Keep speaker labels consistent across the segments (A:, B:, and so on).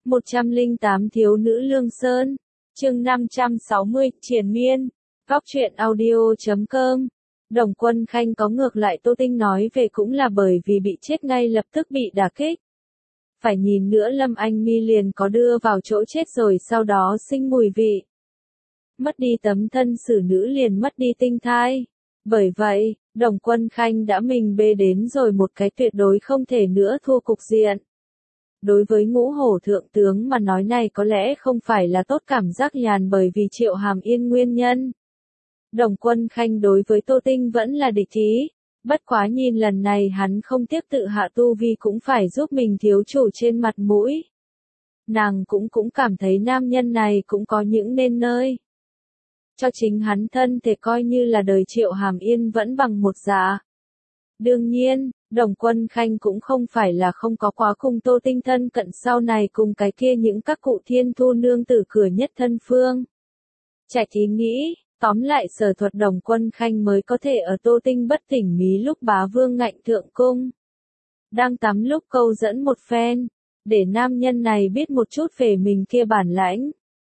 A: 108 Thiếu nữ Lương Sơn, chương 560, triền miên, góc truyện audio.com. Đồng Quân Khanh có ngược lại Tô Tinh nói về cũng là bởi vì bị chết ngay lập tức bị đả kích. Phải nhìn nữa Lâm Anh Mi liền có đưa vào chỗ chết rồi sau đó sinh mùi vị. Mất đi tấm thân xử nữ liền mất đi tinh thai. Bởi vậy, Đồng Quân Khanh đã mình bê đến rồi một cái tuyệt đối không thể nữa thua cục diện. Đối với Ngũ Hổ thượng tướng mà nói này có lẽ không phải là tốt cảm giác nhàn bởi vì Triệu Hàm Yên nguyên nhân. Đồng Quân Khanh đối với Tô Tinh vẫn là địch ý, bất quá nhìn lần này hắn không tiếc tự hạ tu vi cũng phải giúp mình thiếu chủ trên mặt mũi. Nàng cũng cảm thấy nam nhân này cũng có những nên nơi. Cho chính hắn thân thể coi như là đời Triệu Hàm Yên vẫn bằng một giá. Đương nhiên, Đồng Quân Khanh cũng không phải là không có quá cùng Tô Tinh thân cận sau này cùng cái kia những các cụ thiên thu nương tử cửa nhất thân phương. Trạch ý nghĩ, tóm lại sở thuật Đồng Quân Khanh mới có thể ở Tô Tinh bất tỉnh mí lúc bá vương ngạnh thượng cung. Đang tắm lúc câu dẫn một phen, để nam nhân này biết một chút về mình kia bản lãnh.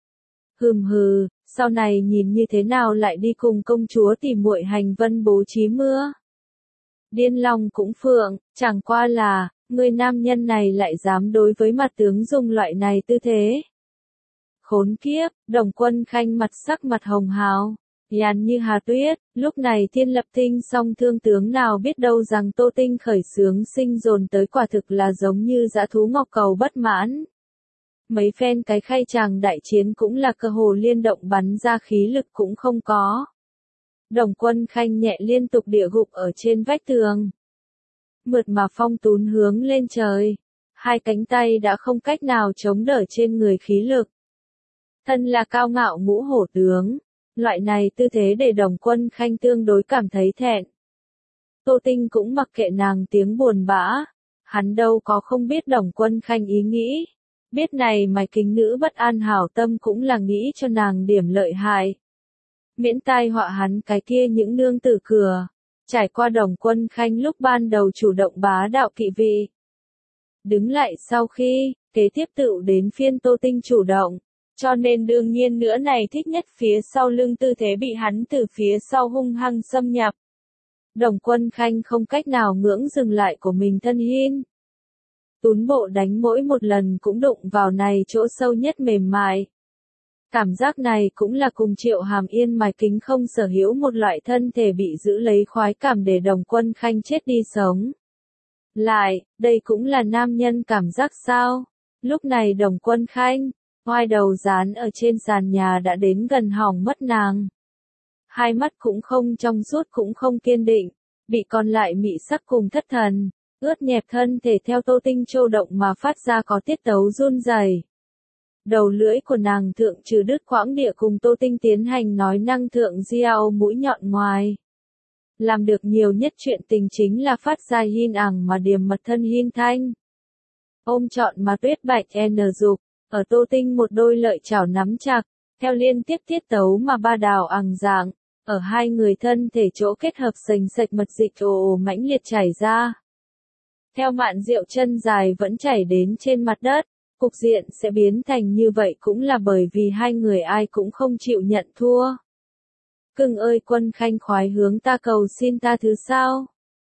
A: Hừ, sau này nhìn như thế nào lại đi cùng công chúa tìm muội hành vân bố trí mưa. Điên lòng cũng phượng, chẳng qua là, người nam nhân này lại dám đối với mặt tướng dùng loại này tư thế. Khốn kiếp, Đồng Quân Khanh sắc mặt hồng hào, nhàn như hà tuyết, lúc này Thiên Lập Tinh song thương tướng nào biết đâu rằng Tô Tinh khởi xướng sinh dồn tới quả thực là giống như dã thú ngọc cầu bất mãn. Mấy phen cái khay chàng đại chiến cũng là cơ hồ liên động bắn ra khí lực cũng không có. Đồng Quân Khanh nhẹ liên tục địa gục ở trên vách tường. Mượt mà phong tún hướng lên trời. Hai cánh tay đã không cách nào chống đỡ trên người khí lực. Thân là cao ngạo Ngũ Hổ tướng. Loại này tư thế để Đồng Quân Khanh tương đối cảm thấy thẹn. Tô Tinh cũng mặc kệ nàng tiếng buồn bã. Hắn đâu có không biết Đồng Quân Khanh ý nghĩ. Biết này mày kính nữ bất an hảo tâm cũng là nghĩ cho nàng điểm lợi hại. Miễn tai họa hắn cái kia những nương tử cửa. Trải qua Đồng Quân Khanh lúc ban đầu chủ động bá đạo kỵ vị. Đứng lại sau khi, kế tiếp tự đến phiên Tô Tinh chủ động. Cho nên đương nhiên nữa này thích nhất phía sau lưng tư thế bị hắn từ phía sau hung hăng xâm nhập. Đồng Quân Khanh không cách nào ngưỡng dừng lại của mình thân hin. Tún bộ đánh mỗi một lần cũng đụng vào này chỗ sâu nhất mềm mại. Cảm giác này cũng là cùng Triệu Hàm Yên mài kính không sở hữu một loại thân thể bị giữ lấy khoái cảm để Đồng Quân Khanh chết đi sống. Lại, đây cũng là nam nhân cảm giác sao? Lúc này Đồng Quân Khanh, oai đầu dán ở trên sàn nhà đã đến gần hỏng mất nàng. Hai mắt cũng không trong suốt cũng không kiên định, bị còn lại mị sắc cùng thất thần, ướt nhẹp thân thể theo Tô Tinh châu động mà phát ra có tiết tấu run rẩy. Đầu lưỡi của nàng thượng trừ đứt quãng địa cùng Tô Tinh tiến hành nói năng thượng diao mũi nhọn ngoài. Làm được nhiều nhất chuyện tình chính là phát ra hin ẳng mà điềm mật thân hin thanh. Ôm trọn mà tuyết bạch dục, ở Tô Tinh một đôi lợi chảo nắm chặt, theo liên tiếp tiết tấu mà ba đào ẳng dạng, ở hai người thân thể chỗ kết hợp sành sạch mật dịch ồ mãnh liệt chảy ra. Theo mạn rượu chân dài vẫn chảy đến trên mặt đất. Cục diện sẽ biến thành như vậy cũng là bởi vì hai người ai cũng không chịu nhận thua. Cưng ơi Quân Khanh khoái hướng ta cầu xin ta thứ sao?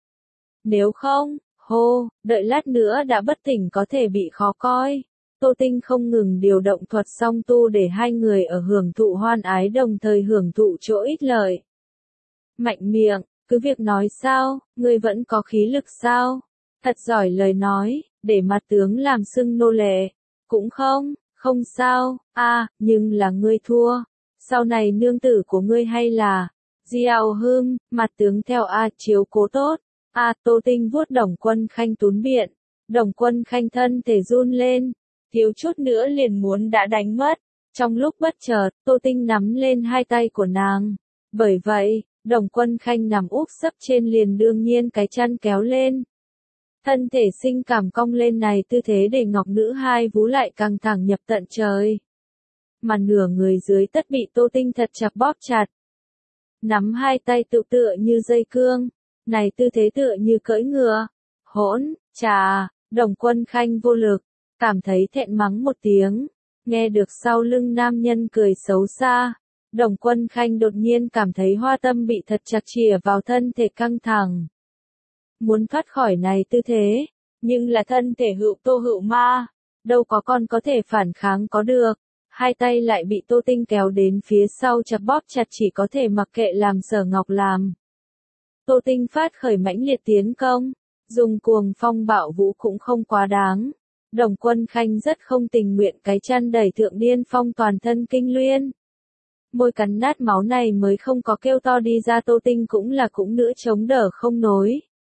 A: Nếu không, hô, đợi lát nữa đã bất tỉnh có thể bị khó coi. Tô Tinh không ngừng điều động thuật song tu để hai người ở hưởng thụ hoan ái đồng thời hưởng thụ chỗ ích lợi. Mạnh miệng, cứ việc nói sao, ngươi vẫn có khí lực sao? Thật giỏi lời nói, để mặt tướng làm xưng nô lệ. Cũng không sao, nhưng là ngươi thua. Sau này nương tử của ngươi hay là, Diao Hưng, mặt tướng theo chiếu cố tốt. Tô Tinh vuốt Đồng Quân Khanh tún biện. Đồng Quân Khanh thân thể run lên, thiếu chút nữa liền muốn đã đánh mất. Trong lúc bất chợt, Tô Tinh nắm lên hai tay của nàng. Bởi vậy, Đồng Quân Khanh nằm úp sấp trên liền đương nhiên cái chân kéo lên. Thân thể sinh cảm cong lên này tư thế để ngọc nữ hai vú lại căng thẳng nhập tận trời. Mà nửa người dưới tất bị Tô Tinh thật chặt bóp chặt. Nắm hai tay tự tựa như dây cương. Này tư thế tựa như cưỡi ngựa. Hỗn, Đồng Quân Khanh vô lực. cảm thấy thẹn mắng một tiếng. Nghe được sau lưng nam nhân cười xấu xa, Đồng Quân Khanh đột nhiên cảm thấy hoa tâm bị thật chặt chìa vào thân thể căng thẳng. Muốn thoát khỏi này tư thế, nhưng là thân thể hữu Tô Hữu Ma, đâu có con có thể phản kháng có được. Hai tay lại bị Tô Tinh kéo đến phía sau chặt bóp chặt, chỉ có thể mặc kệ làm Sở Ngọc làm. Tô Tinh phát khởi mãnh liệt tiến công, dùng cuồng phong bạo vũ cũng không quá đáng. Đồng Quân Khanh rất không tình nguyện cái chăn đẩy Thượng Điên Phong toàn thân kinh luyên. Môi cắn nát máu này mới không có kêu to đi ra, Tô Tinh cũng nữa chống đỡ không nổi.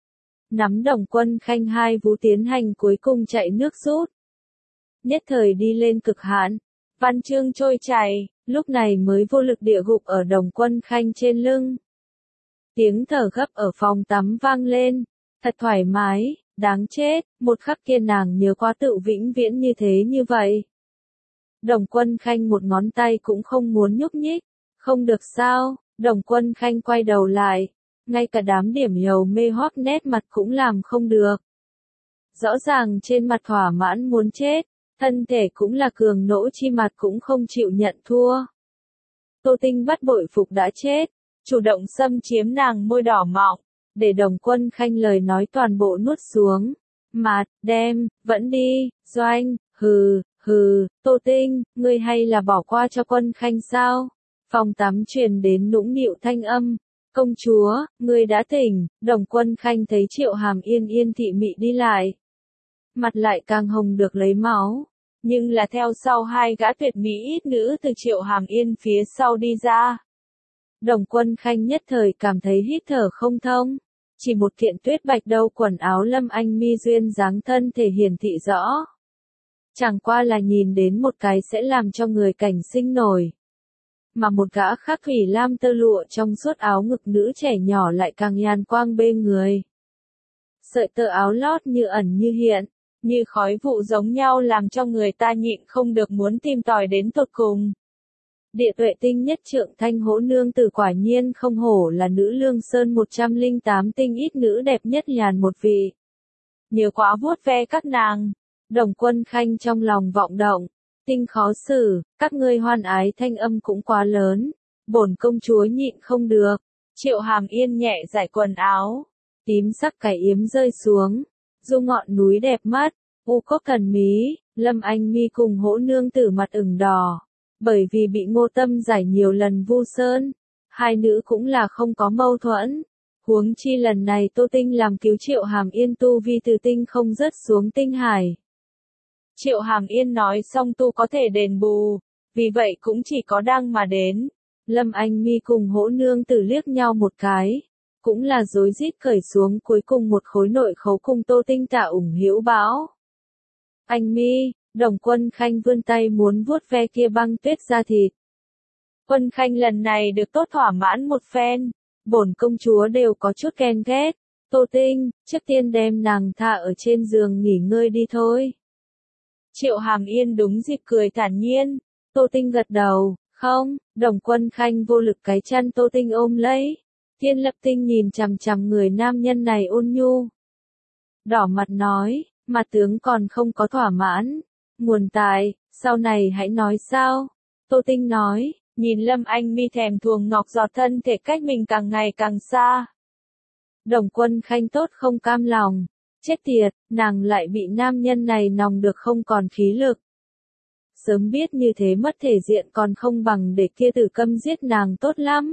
A: Nắm Đồng Quân Khanh hai vú tiến hành cuối cùng chạy nước rút. Nhất thời đi lên cực hạn, văn chương trôi chảy, lúc này mới vô lực địa gục ở Đồng Quân Khanh trên lưng. Tiếng thở gấp ở phòng tắm vang lên, thật thoải mái, đáng chết, một khắc kia nàng nhớ qua tự vĩnh viễn như thế như vậy. Đồng Quân Khanh một ngón tay cũng không muốn nhúc nhích, không được sao, Đồng Quân Khanh quay đầu lại, ngay cả đám điểm dầu mê hoắc nét mặt cũng làm không được. Rõ ràng trên mặt thỏa mãn muốn chết, thân thể cũng là cường nỗ chi mặt cũng không chịu nhận thua. Tô Tinh bắt bội phục đã chết, chủ động xâm chiếm nàng môi đỏ mọng, để Đồng Quân Khanh lời nói toàn bộ nuốt xuống. Mặt, đem, vẫn đi, Doanh, hừ, Tô Tinh, ngươi hay là bỏ qua cho Quân Khanh sao? Phòng tắm truyền đến nũng nịu thanh âm. Công chúa, ngươi đã tỉnh. Đồng Quân Khanh thấy Triệu Hàm Yên yên thị mị đi lại. Mặt lại càng hồng được lấy máu. Nhưng là theo sau hai gã tuyệt mỹ ít nữ từ Triệu Hàm Yên phía sau đi ra. Đồng Quân Khanh nhất thời cảm thấy hít thở không thông. Chỉ một kiện tuyết bạch đâu quần áo Lâm Anh mi duyên dáng thân thể hiển thị rõ. Chẳng qua là nhìn đến một cái sẽ làm cho người cảnh sinh nổi. Mà một gã khắc thủy lam tơ lụa trong suốt áo ngực nữ trẻ nhỏ lại càng nhàn quang bê người. Sợi tơ áo lót như ẩn như hiện, như khói vụ giống nhau làm cho người ta nhịn không được muốn tìm tòi đến tột cùng. Địa tuệ tinh nhất trượng Thanh Hỗ nương tử quả nhiên không hổ là nữ lương sơn 108 tinh ít nữ đẹp nhất nhàn một vị. Nhiều quá vuốt ve các nàng. Đồng Quân Khanh trong lòng vọng động, tinh khó xử, các ngươi hoan ái thanh âm cũng quá lớn, bổn công chúa nhịn không được. Triệu Hàm Yên nhẹ giải quần áo, tím sắc cái yếm rơi xuống, du ngọn núi đẹp mắt, u cốc thần mí, Lâm Anh mi cùng Hỗ nương tử mặt ửng đỏ, bởi vì bị Ngô Tâm giải nhiều lần vu sơn, hai nữ cũng là không có mâu thuẫn. Huống chi lần này Tô Tinh làm cứu Triệu Hàm Yên tu vi từ tinh không rớt xuống tinh hải. Triệu Hàm Yên nói xong tu có thể đền bù, vì vậy cũng chỉ có đang mà đến. Lâm Anh mi cùng Hỗ nương tử liếc nhau một cái, cũng là rối rít cởi xuống cuối cùng một khối nội khấu cùng Tô Tinh tạ ủng hữu bão. Anh mi, Đồng Quân Khanh vươn tay muốn vuốt ve kia băng tuyết da thịt. Quân Khanh lần này được tốt thỏa mãn một phen, bổn công chúa đều có chút ghen ghét. Tô Tinh, trước tiên đem nàng thả ở trên giường nghỉ ngơi đi thôi. Triệu Hàm Yên đúng dịp cười thản nhiên. Tô Tinh gật đầu, không. Đồng Quân Khanh vô lực cái chăn Tô Tinh ôm lấy. Thiên Lập Tinh nhìn chằm chằm người nam nhân này ôn nhu. Đỏ mặt nói, mặt tướng còn không có thỏa mãn. Nguồn tài, sau này hãy nói sao? Tô Tinh nói, nhìn Lâm Anh mi thèm thuồng ngọc giọt thân thể cách mình càng ngày càng xa. Đồng Quân Khanh tốt không cam lòng. Chết tiệt, nàng lại bị nam nhân này nòng được không còn khí lực. Sớm biết như thế mất thể diện còn không bằng để kia Tử Câm giết nàng tốt lắm.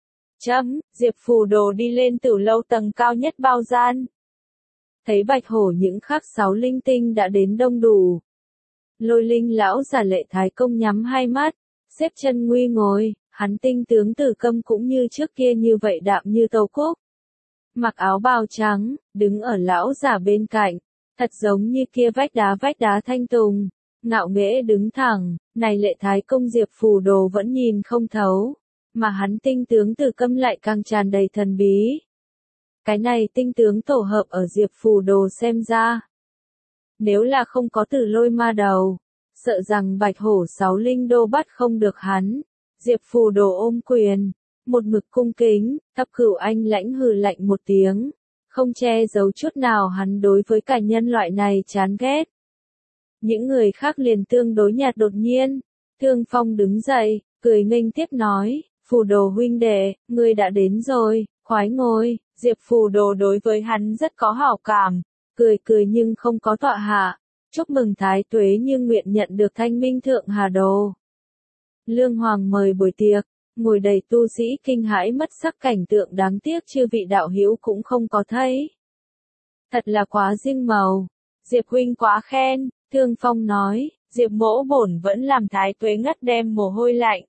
A: Diệp Phù Đồ đi lên Tử lâu tầng cao nhất bao gian. Thấy Bạch Hổ những khắc 6 linh tinh đã đến đông đủ. Lôi Linh lão giả Lệ Thái Công nhắm hai mắt, xếp chân nguy ngồi, hắn tinh tướng Tử Câm cũng như trước kia như vậy đạm như tàu cúc. Mặc áo bào trắng, đứng ở lão giả bên cạnh, thật giống như kia vách đá thanh tùng, ngạo nghễ đứng thẳng, này Lệ Thái Công Diệp Phù Đồ vẫn nhìn không thấu, mà hắn tinh tướng Tử Câm lại càng tràn đầy thần bí. Cái này tinh tướng tổ hợp ở Diệp Phù Đồ xem ra. Nếu là không có Tử Lôi ma đầu, sợ rằng Bạch Hổ 6 linh đô bắt không được hắn. Diệp Phù Đồ ôm quyền, một mực cung kính, Thập Cửu Anh lãnh hừ lạnh một tiếng, không che giấu chút nào hắn đối với cả nhân loại này chán ghét. những người khác liền tương đối nhạt. Đột nhiên, Thương Phong đứng dậy, cười nghênh tiếp nói, Phù Đồ huynh đệ, ngươi đã đến rồi, khoái ngồi. Diệp Phù Đồ đối với hắn rất có hảo cảm, cười cười nhưng không có tọa hạ. Chúc mừng Thái Tuế Như nguyện nhận được Thanh Minh Thượng Hà Đồ. Lương Hoàng mời buổi tiệc, ngồi đầy tu sĩ kinh hãi mất sắc cảnh tượng đáng tiếc chư vị đạo hữu cũng không có thấy. Thật là quá riêng màu. Diệp huynh quá khen, Thương Phong nói, Diệp mỗ bổn vẫn làm Thái Tuế ngất đem mồ hôi lạnh.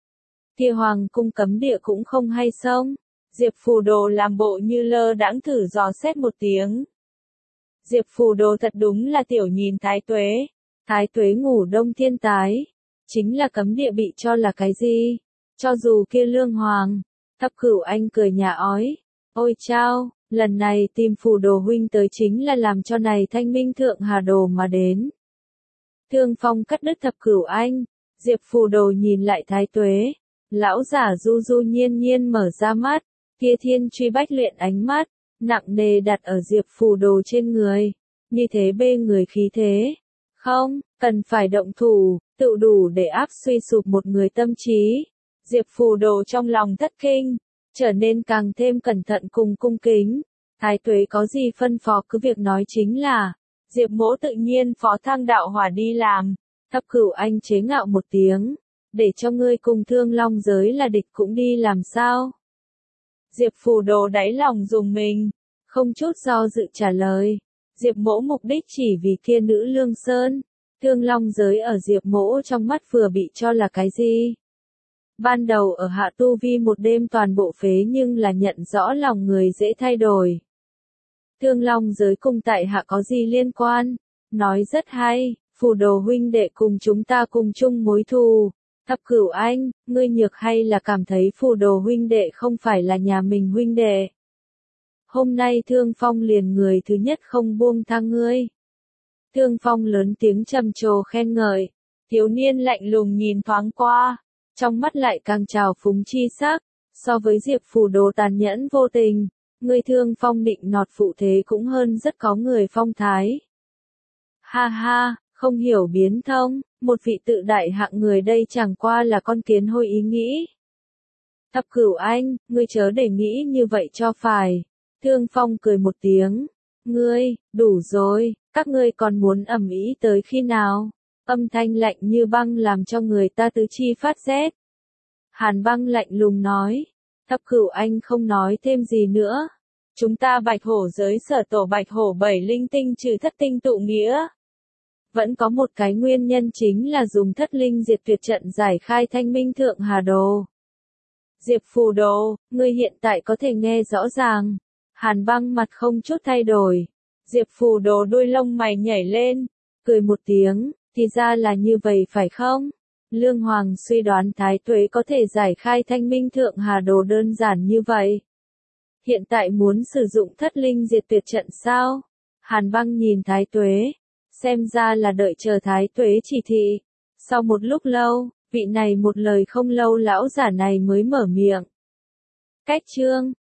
A: Kia Hoàng cung cấm địa cũng không hay xông. Diệp Phù Đồ làm bộ như lơ đãng thử dò xét một tiếng. Diệp Phù Đồ thật đúng là tiểu nhìn Thái Tuế. Thái Tuế ngủ đông thiên tái. Chính là cấm địa bị cho là cái gì? Cho dù kia Lương Hoàng. Thập Cửu Anh cười nhả ói. Ôi chao, lần này tìm Phù Đồ huynh tới chính là làm cho này Thanh Minh Thượng Hà Đồ mà đến. Thương Phong cắt đứt Thập Cửu Anh. Diệp Phù Đồ nhìn lại Thái Tuế. Lão giả du du nhiên nhiên mở ra mắt. Kia thiên truy bách luyện ánh mắt, nặng nề đặt ở Diệp Phù Đồ trên người. Như thế bê người khí thế. Không, cần phải động thủ, tự đủ để áp suy sụp một người tâm trí. Diệp Phù Đồ trong lòng thất kinh, trở nên càng thêm cẩn thận cùng cung kính. Thái Tuế có gì phân phó cứ việc nói chính là, Diệp mỗ tự nhiên phó thăng đạo hỏa đi làm. Thập Cửu Anh chế ngạo một tiếng, để cho ngươi cùng Thương Long giới là địch cũng đi làm sao? Diệp Phù Đồ đáy lòng dùng mình, không chút do dự trả lời. Diệp mỗ mục đích chỉ vì kia nữ Lương Sơn. Thương Long giới ở Diệp mỗ trong mắt vừa bị cho là cái gì? Ban đầu ở hạ tu vi một đêm toàn bộ phế nhưng là nhận rõ lòng người dễ thay đổi. Thương Long giới cùng tại hạ có gì liên quan? Nói rất hay, Phù Đồ huynh đệ cùng chúng ta cùng chung mối thù. Thập Cửu Anh, ngươi nhược hay là cảm thấy Phù Đồ huynh đệ không phải là nhà mình huynh đệ? Hôm nay Thương Phong liền người thứ nhất không buông tha ngươi. Thương Phong lớn tiếng trầm trồ khen ngợi. Thiếu niên lạnh lùng nhìn thoáng qua, trong mắt lại càng trào phúng chi sắc. So với Diệp Phù Đồ tàn nhẫn vô tình, ngươi Thương Phong định nọt phụ thế cũng hơn rất có người phong thái. Ha ha, không hiểu biến thông, một vị tự đại hạng người đây chẳng qua là con kiến hôi ý nghĩ. Thập Cửu Anh, ngươi chớ để nghĩ như vậy cho phải. Thương Phong cười một tiếng. Ngươi, đủ rồi, các ngươi còn muốn ầm ĩ tới khi nào? Âm thanh lạnh như băng làm cho người ta tứ chi phát rét. Hàn Băng lạnh lùng nói. Thập Cửu Anh không nói thêm gì nữa. Chúng ta Bạch Hổ giới sở tổ Bạch Hổ 7 linh tinh trừ thất tinh tụ nghĩa. Vẫn có một cái nguyên nhân chính là dùng thất linh diệt tuyệt trận giải khai Thanh Minh Thượng Hà Đồ. Diệp Phù Đồ, ngươi hiện tại có thể nghe rõ ràng. Hàn Băng mặt không chút thay đổi. Diệp Phù Đồ đuôi lông mày nhảy lên, cười một tiếng, thì ra là như vậy phải không? Lương Hoàng suy đoán Thái Tuế có thể giải khai Thanh Minh Thượng Hà Đồ đơn giản như vậy. Hiện tại muốn sử dụng thất linh diệt tuyệt trận sao? Hàn Băng nhìn Thái Tuế, xem ra là đợi chờ Thái Tuế chỉ thị. Sau một lúc lâu, vị này một lời không lâu lão giả này mới mở miệng. Cách chương